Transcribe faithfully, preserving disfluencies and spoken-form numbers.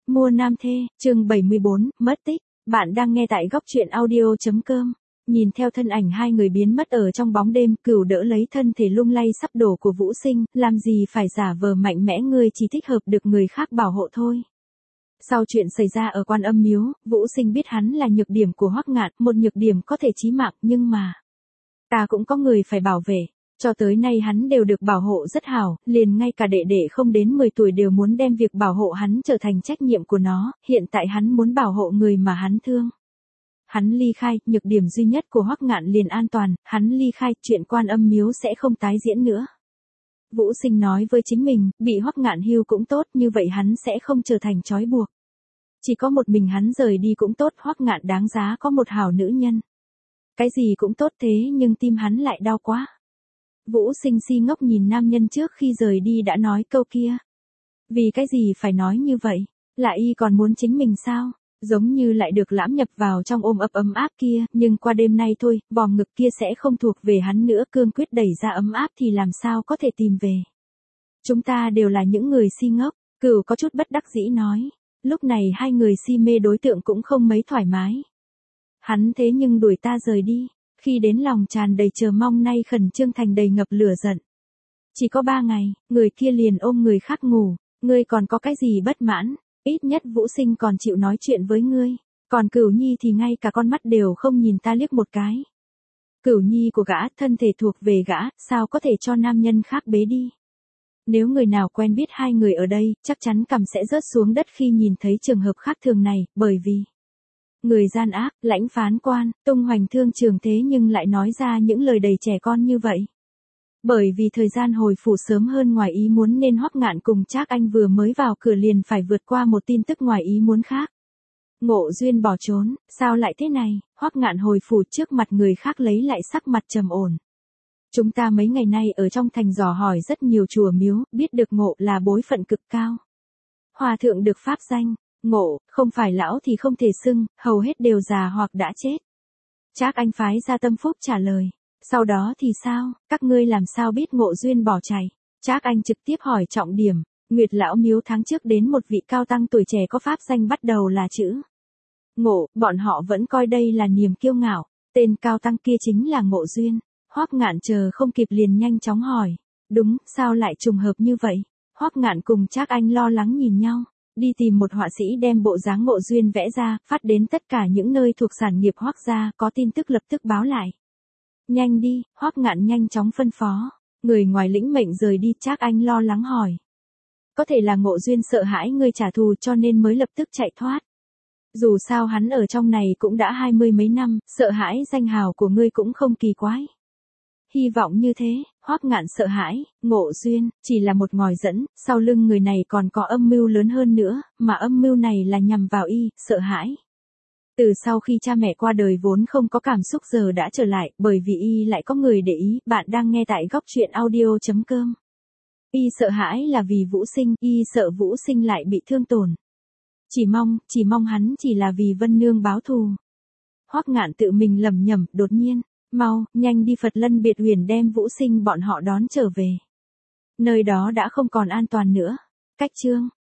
Mua nam thê, chương bảy mươi bốn, mất tích. Bạn đang nghe tại góc truyện audio.com. Nhìn theo thân ảnh hai người biến mất ở trong bóng đêm, Cửu đỡ lấy thân thể lung lay sắp đổ của Vũ Sinh, làm gì phải giả vờ mạnh mẽ, ngươi chỉ thích hợp được người khác bảo hộ thôi. Sau chuyện xảy ra ở Quan Âm Miếu, Vũ Sinh biết hắn là nhược điểm của Hoắc Ngạn, một nhược điểm có thể chí mạng, nhưng mà ta cũng có người phải bảo vệ. Cho tới nay hắn đều được bảo hộ rất hảo, liền ngay cả đệ đệ không đến mười tuổi đều muốn đem việc bảo hộ hắn trở thành trách nhiệm của nó, hiện tại hắn muốn bảo hộ người mà hắn thương. Hắn ly khai, nhược điểm duy nhất của Hoắc Ngạn liền an toàn, hắn ly khai, chuyện Quan Âm Miếu sẽ không tái diễn nữa. Vũ Sinh nói với chính mình, bị Hoắc Ngạn hưu cũng tốt, như vậy hắn sẽ không trở thành trói buộc. Chỉ có một mình hắn rời đi cũng tốt, Hoắc Ngạn đáng giá có một hảo nữ nhân. Cái gì cũng tốt thế nhưng tim hắn lại đau quá. Vũ Sinh si ngốc nhìn nam nhân trước khi rời đi đã nói câu kia. Vì cái gì phải nói như vậy? Là y còn muốn chính mình sao? Giống như lại được lãm nhập vào trong ôm ấp ấm áp kia, nhưng qua đêm nay thôi, vòng ngực kia sẽ không thuộc về hắn nữa, cương quyết đẩy ra ấm áp thì làm sao có thể tìm về. Chúng ta đều là những người si ngốc, Cửu có chút bất đắc dĩ nói. Lúc này hai người si mê đối tượng cũng không mấy thoải mái. Hắn thế nhưng đuổi ta rời đi. Khi đến lòng tràn đầy chờ mong, nay khẩn trương thành đầy ngập lửa giận. Chỉ có ba ngày, người kia liền ôm người khác ngủ, ngươi còn có cái gì bất mãn, ít nhất Vũ Sinh còn chịu nói chuyện với ngươi, còn Cửu Nhi thì ngay cả con mắt đều không nhìn ta liếc một cái. Cửu Nhi của gã, thân thể thuộc về gã, sao có thể cho nam nhân khác bế đi. Nếu người nào quen biết hai người ở đây, chắc chắn cằm sẽ rớt xuống đất khi nhìn thấy trường hợp khác thường này, bởi vì người gian ác, lãnh phán quan, tung hoành thương trường thế nhưng lại nói ra những lời đầy trẻ con như vậy. Bởi vì thời gian hồi phủ sớm hơn ngoài ý muốn nên Hoắc Ngạn cùng Trác Anh vừa mới vào cửa liền phải vượt qua một tin tức ngoài ý muốn khác. Ngộ Duyên bỏ trốn, sao lại thế này? Hoắc Ngạn hồi phủ trước mặt người khác lấy lại sắc mặt trầm ổn. Chúng ta mấy ngày nay ở trong thành dò hỏi rất nhiều chùa miếu, biết được Ngộ là bối phận cực cao. Hòa thượng được pháp danh Ngộ, không phải lão thì không thể xưng, hầu hết đều già hoặc đã chết. Trác Anh phái ra Tâm Phúc trả lời. Sau đó thì sao, các ngươi làm sao biết Ngộ Duyên bỏ chạy? Trác Anh trực tiếp hỏi trọng điểm. Nguyệt lão miếu tháng trước đến một vị cao tăng tuổi trẻ có pháp danh bắt đầu là chữ Ngộ, bọn họ vẫn coi đây là niềm kiêu ngạo. Tên cao tăng kia chính là Ngộ Duyên. Hoắc Ngạn chờ không kịp liền nhanh chóng hỏi. Đúng, sao lại trùng hợp như vậy? Hoắc Ngạn cùng Trác Anh lo lắng nhìn nhau. Đi tìm một họa sĩ đem bộ dáng Ngộ Duyên vẽ ra, phát đến tất cả những nơi thuộc sản nghiệp Hoắc gia, có tin tức lập tức báo lại. Nhanh đi, Hoắc Ngạn nhanh chóng phân phó. Người ngoài lĩnh mệnh rời đi, Trác Anh lo lắng hỏi. Có thể là Ngộ Duyên sợ hãi ngươi trả thù cho nên mới lập tức chạy thoát. Dù sao hắn ở trong này cũng đã hai mươi mấy năm, sợ hãi danh hào của ngươi cũng không kỳ quái. Hy vọng như thế, Hoắc Ngạn sợ hãi, Ngộ Duyên, chỉ là một ngòi dẫn, sau lưng người này còn có âm mưu lớn hơn nữa, mà âm mưu này là nhằm vào y, sợ hãi. Từ sau khi cha mẹ qua đời vốn không có cảm xúc giờ đã trở lại, bởi vì y lại có người để ý, bạn đang nghe tại góc truyện audio.com. Y sợ hãi là vì Vũ Sinh, y sợ Vũ Sinh lại bị thương tổn. Chỉ mong, chỉ mong hắn chỉ là vì Vân Nương báo thù. Hoắc Ngạn tự mình lẩm nhẩm, đột nhiên. Mau, nhanh đi Phật Lân Biệt Huyền đem Vũ Sinh bọn họ đón trở về. Nơi đó đã không còn an toàn nữa. Cách chương